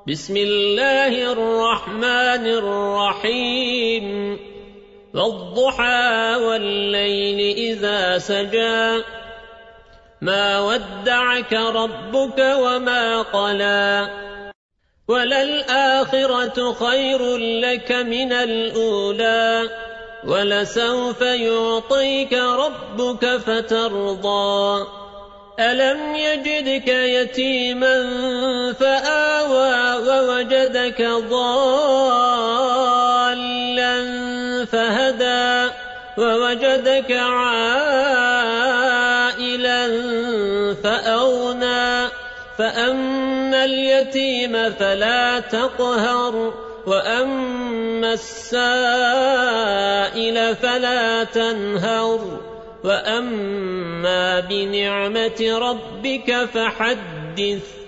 بسم الله الرحمن الرحيم والضحى والليل إذا سجى ما ودعك ربك وما قلى وللآخرة خير لك من الأولى ولسوف يعطيك ربك فترضى ألم يجدك يتيما فآوى ووجدك ضالا فهدى ووجدك عائلا فأغنى فأما اليتيم فلا تقهر وأما السائل فلا تنهر وأما بنعمة ربك فحدث